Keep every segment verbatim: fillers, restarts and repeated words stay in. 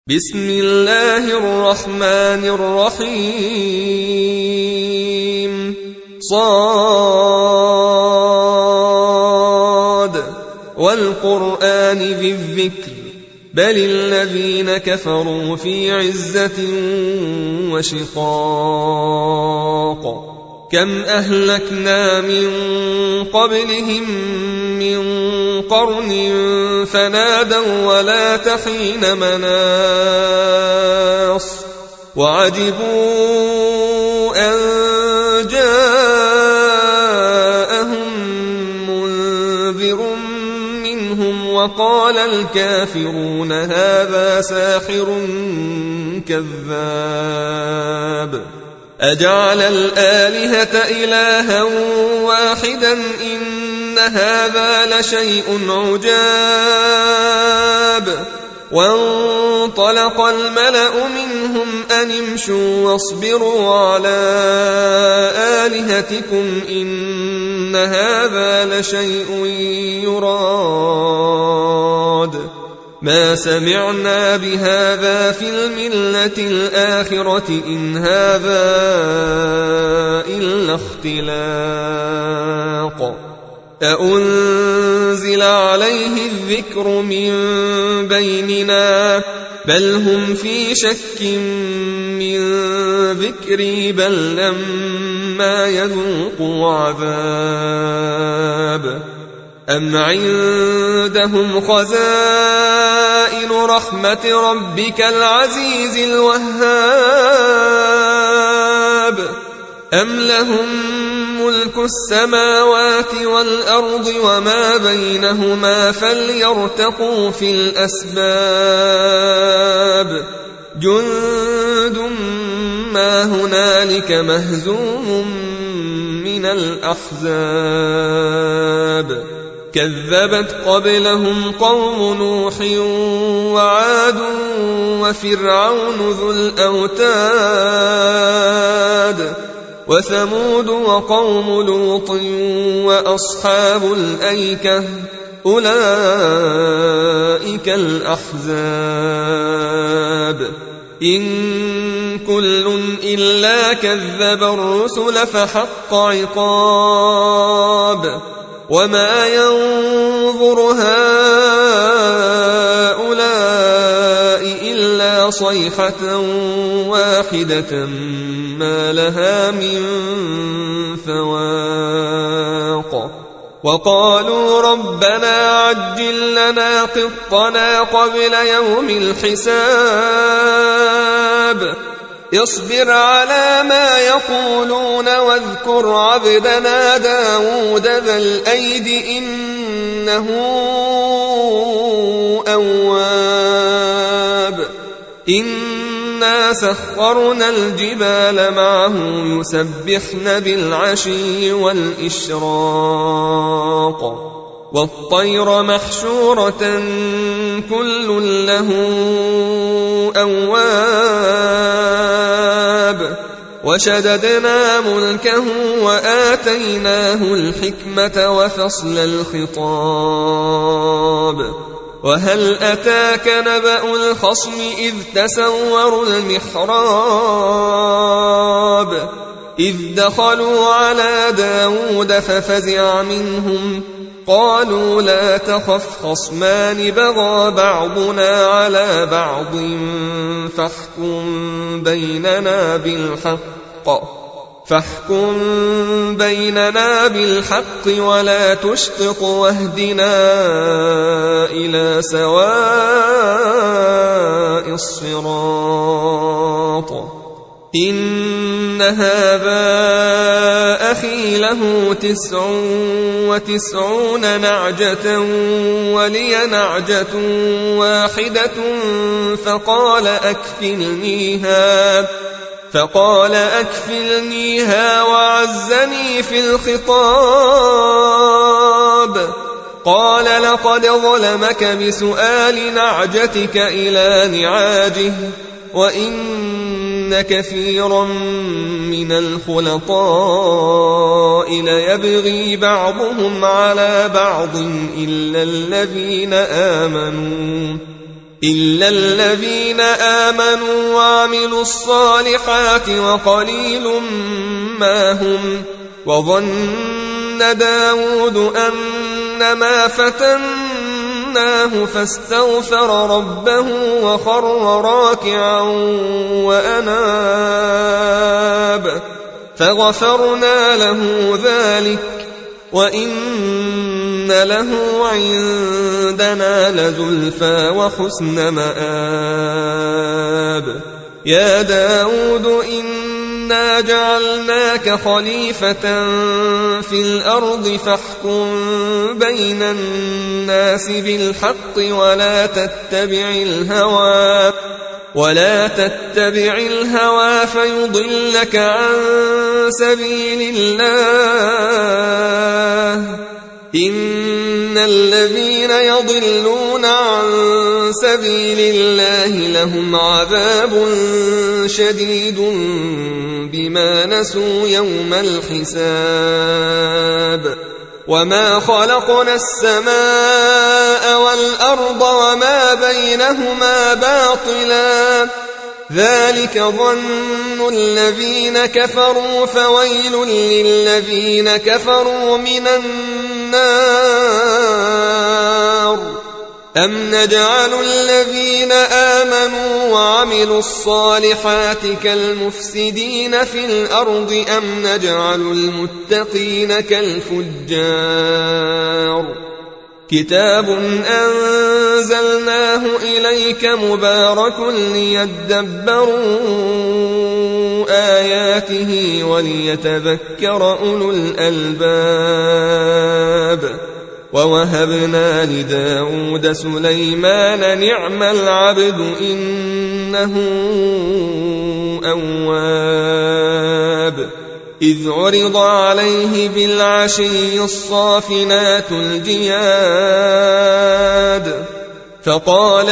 بسم الله الرحمن الرحيم صاد والقرآن ذي الذكر بل الذين كفروا في عزة وشقاق كم أهلكنا من قبلهم من قرن فنادوا ولا تحين مناص وعجبوا أن جاءهم منذر منهم وقال الكافرون هذا ساحر كذاب أجعل الآلهة إلها واحدا إن هذا لشيء عجاب وانطلق الملأ منهم أن امشوا واصبروا على آلهتكم إن هذا لشيء يراد ما سمعنا بهذا في الملة الآخرة إن هذا إلا اختلاق أأنزل عليه الذكر من بيننا بل هم في شك من ذكري بل لما يذوقوا عذاب أم عندهم خزائن رحمة ربك العزيز الوهاب أم لهم ملك السماوات والأرض وما بينهما فليرتقوا في الأسباب جند ما هنالك مهزوم من الأحزاب كذبت قبلهم قوم نوح وعاد وفرعون ذو الأوتاد وثمود وقوم لوط وأصحاب الأيكة أولئك الأحزاب إن كل إلا كذب الرسل فحق عقاب وما ينظر هؤلاء إلا صيحة واحدة ما لها من فواق وقالوا ربنا عجل لنا قطنا قبل يوم الحساب اصبر على ما يقولون واذكر عبدنا داود ذا الأيد إنه أواب إنا سخرنا الجبال معه يسبحن بالعشي والإشراق والطير محشورة كل له أواب وشددنا ملكه وآتيناه الحكمة وفصل الخطاب وهل أتاك نبأ الخصم إذ تسوروا المحراب إذ دخلوا على داود ففزع منهم قالوا لا تخف خصمان بغى بعضنا على بعض فاحكم بيننا بالحق فاحكم بيننا بالحق ولا تشطط واهدنا إلى سواء الصراط إن هذا أخي له تسع وتسعون نعجة ولي نعجة واحدة فقال أكفلنيها فقال أكفلنيها وعزني في الخطاب قال لقد ظلمك بسؤال نعجتك إلى نعاجه وإن كثيرا من الخلطاء ليبغي بعضهم على بعض إلا الذين آمنوا إلا الذين آمنوا وعملوا الصالحات وقليل ما هم. وظن داود أنما فتناه فاستغفر ربه وخر راكعا وأناب فغفرنا له ذلك وإن له عندنا لزلفى وحسن مآب. يا داود إنا جعلناك خليفة في الأرض فاحكم بين الناس بالحق ولا تتبع الهوى ولا تتبع الهوى فيضلك عن سبيل الله. إن الذين يضلون عن سبيل الله لهم عذاب شديد بما نسوا يوم الحساب. وما خلقنا السماء والأرض وما بينهما باطلا ذلك ظن الذين كفروا فويل للذين كفروا من النار. أم نجعل الذين آمنوا وعملوا الصالحات كالمفسدين في الأرض أم نجعل المتقين كالفجار. كتاب أنزلناه إليك مبارك ليدبروا آياته وليتذكر أولو الألباب. ووهبنا لداود سليمان نعم العبد إنه أواب. إذ عرض عليه بالعشي الصافنات الجياد فقال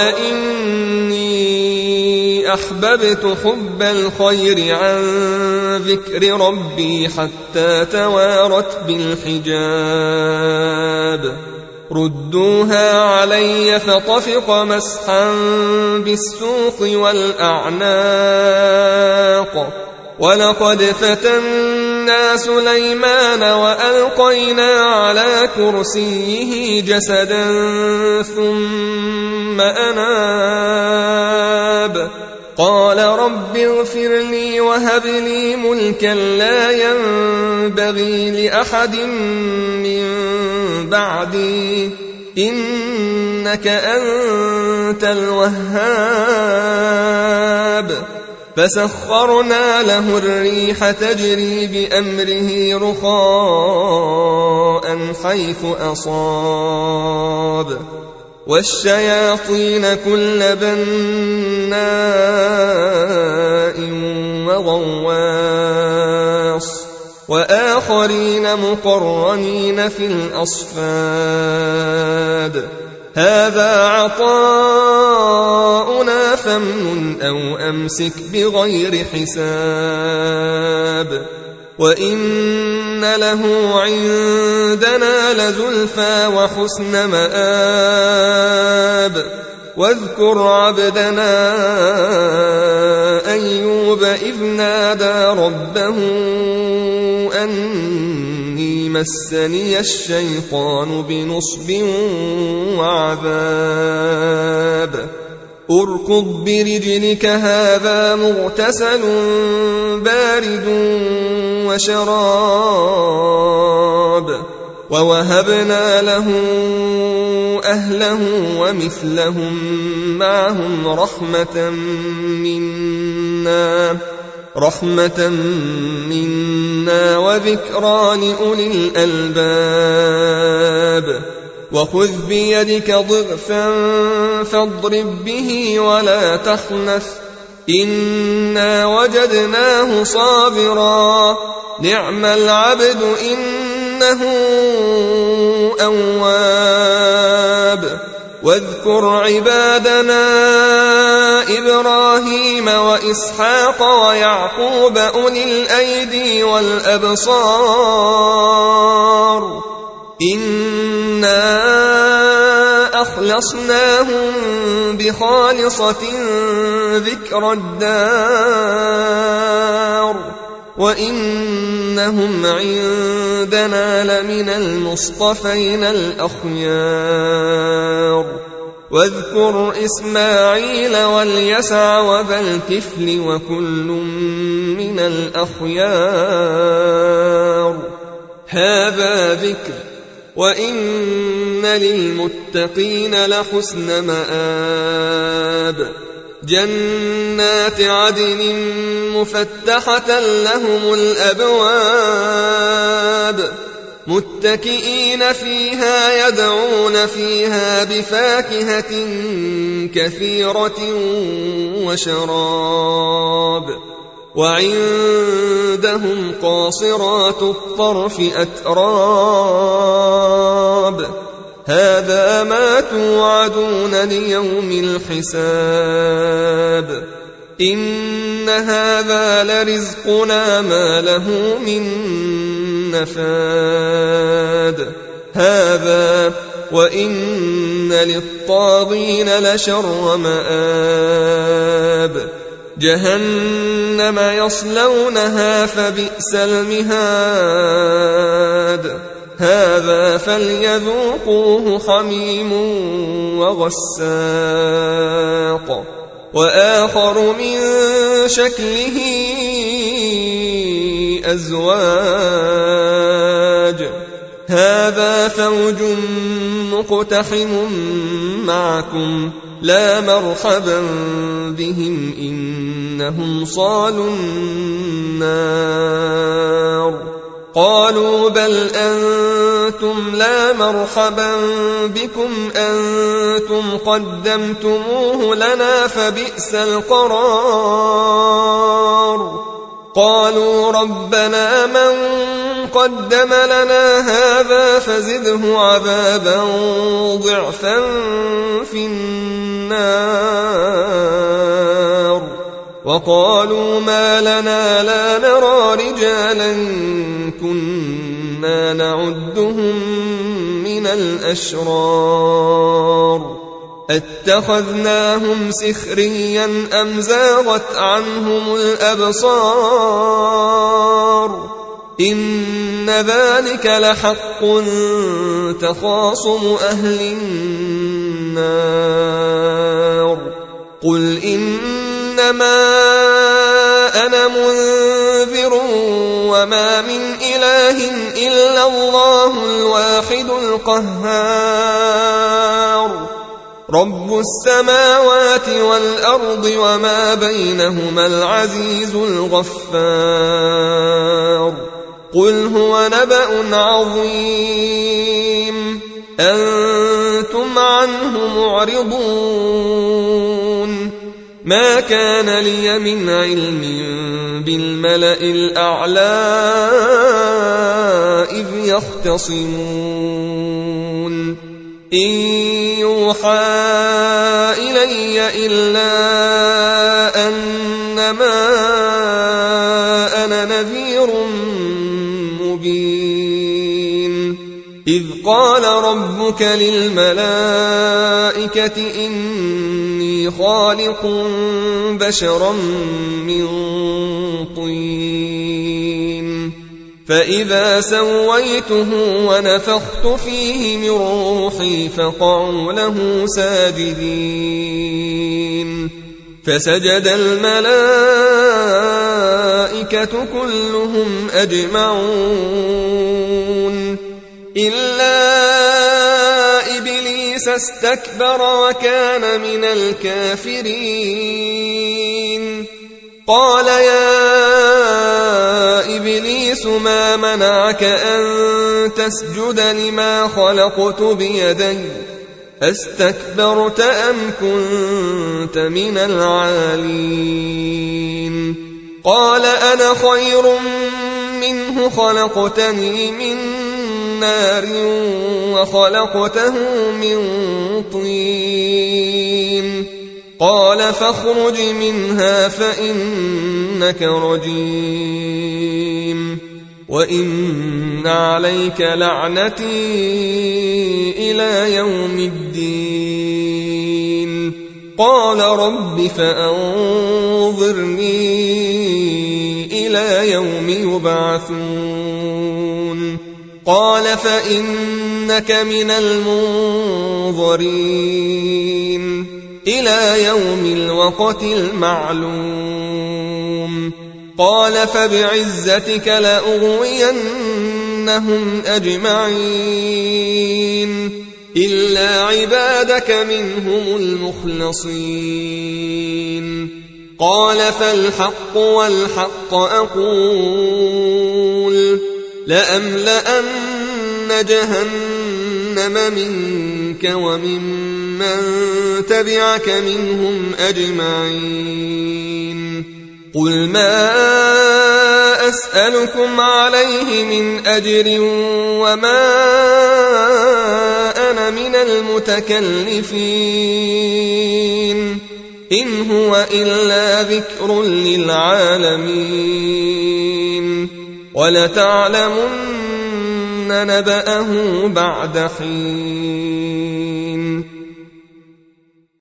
إني أحببت حب الخير عن ذكر ربي حتى توارت بالحجاب. ردوها علي فطفق مسحا بالسوق والأعناق. ولقد فتنا سليمان وألقينا على كرسيه جسدا ثم أناب قال رب اغفر لي وهب لي ملكا لا ينبغي لأحد من بعدي إنك أنت الوهاب. فسخرنا له الريح تجري بأمره رخاء حيث أصاب والشياطين كل بناء وغواص وآخرين مقرنين في الأصفاد. هذا عطاؤنا فامنن أو أمسك بغير حساب. وإن له عندنا لزلفى وحسن مآب. واذكر عبدنا أيوب إذ نادى ربه أني مسني الشيطان بنصب وعذاب. اركض برجلك هذا مغتسل بارد وشراب. ووهبنا له أهله ومثلهم معهم رحمة منا رحمة منا وذكرى لأولي الألباب. وخذ بيدك ضغثا فاضرب به ولا تحنث إنا وجدناه صابرا نعم العبد إنه أواب. واذكر عبادنا إبراهيم وإسحاق ويعقوب أولي الأيدي والأبصار إنا أخلصناهم بخالصة ذكر الدار وإنهم عندنا لمن المصطفين الأخيار واذكر إسماعيل واليسع وذا الكفل وكل من الأخيار هذا ذكر وإن للمتقين لحسن مآب جنات عدن مفتحة لهم الأبواب متكئين فيها يدعون فيها بفاكهة كثيرة وشراب وعندهم قاصرات الطرف أتراب هذا ما توعدون ليوم الحساب إن هذا لرزقنا ما له من نفاد هذا وإن للطاغين لشر مآب جهنم يصلونها فبئس المهاد هذا فليذوقوه حميم وغساق وآخر من شكله أزواج هذا فوج مقتحم معكم لا مرحبا بهم إنهم صالوا النار قالوا بل أنتم لا مرحبا بكم أنتم قدمتموه لنا فبئس القرار قالوا ربنا من قدم لنا هذا فزده عذابا ضعفا في النار وقالوا ما لنا لا نرى رجالا كنا نعدهم من الأشرار اتخذناهم سخريا أم زاغت عنهم الأبصار إن ذلك لحق تخاصم أهل النار قل إنما أنا منذر وما من إله إلا الله الواحد القهار رب السماوات والأرض وما بينهما العزيز الغفار قل هو نبأ عظيم أنتم عنه معرضون ما كان لي من علم بالملأ الأعلى إذ يختصمون إن يوحى إلي إلا أنما أنا نذير مبين إذ قال ربك للملائكة إني خالق بشرا من طين فإذا سويته ونفخت فيه من روحي فقعوا له ساجدين فسجد الملائكة كلهم أجمعون إلا إبليس استكبر وكان من الكافرين قال يا إبليس ما منعك أن تسجد لما خلقت بيدي أستكبرت أم كنت من العالين قال أنا خير منه خلقتني من نار وخلقته من طين قال فاخرج منها فإنك رجيم وإن عليك لعنتي إلى يوم الدين قال رب فأنظرني إلى يوم يبعثون قال فإنك من المنظرين إلى يوم الوقت المعلوم قال فبعزتك لأغوينهم أجمعين إلا عبادك منهم المخلصين قال فالحق والحق أقول لأملأن جهنم منك وممن تبعك منهم أجمعين قل ما أسألكم عليه من أجر وما أنا من المتكلفين إن هو إلا ذكر للعالمين ولتعلمن نبأه بعد حين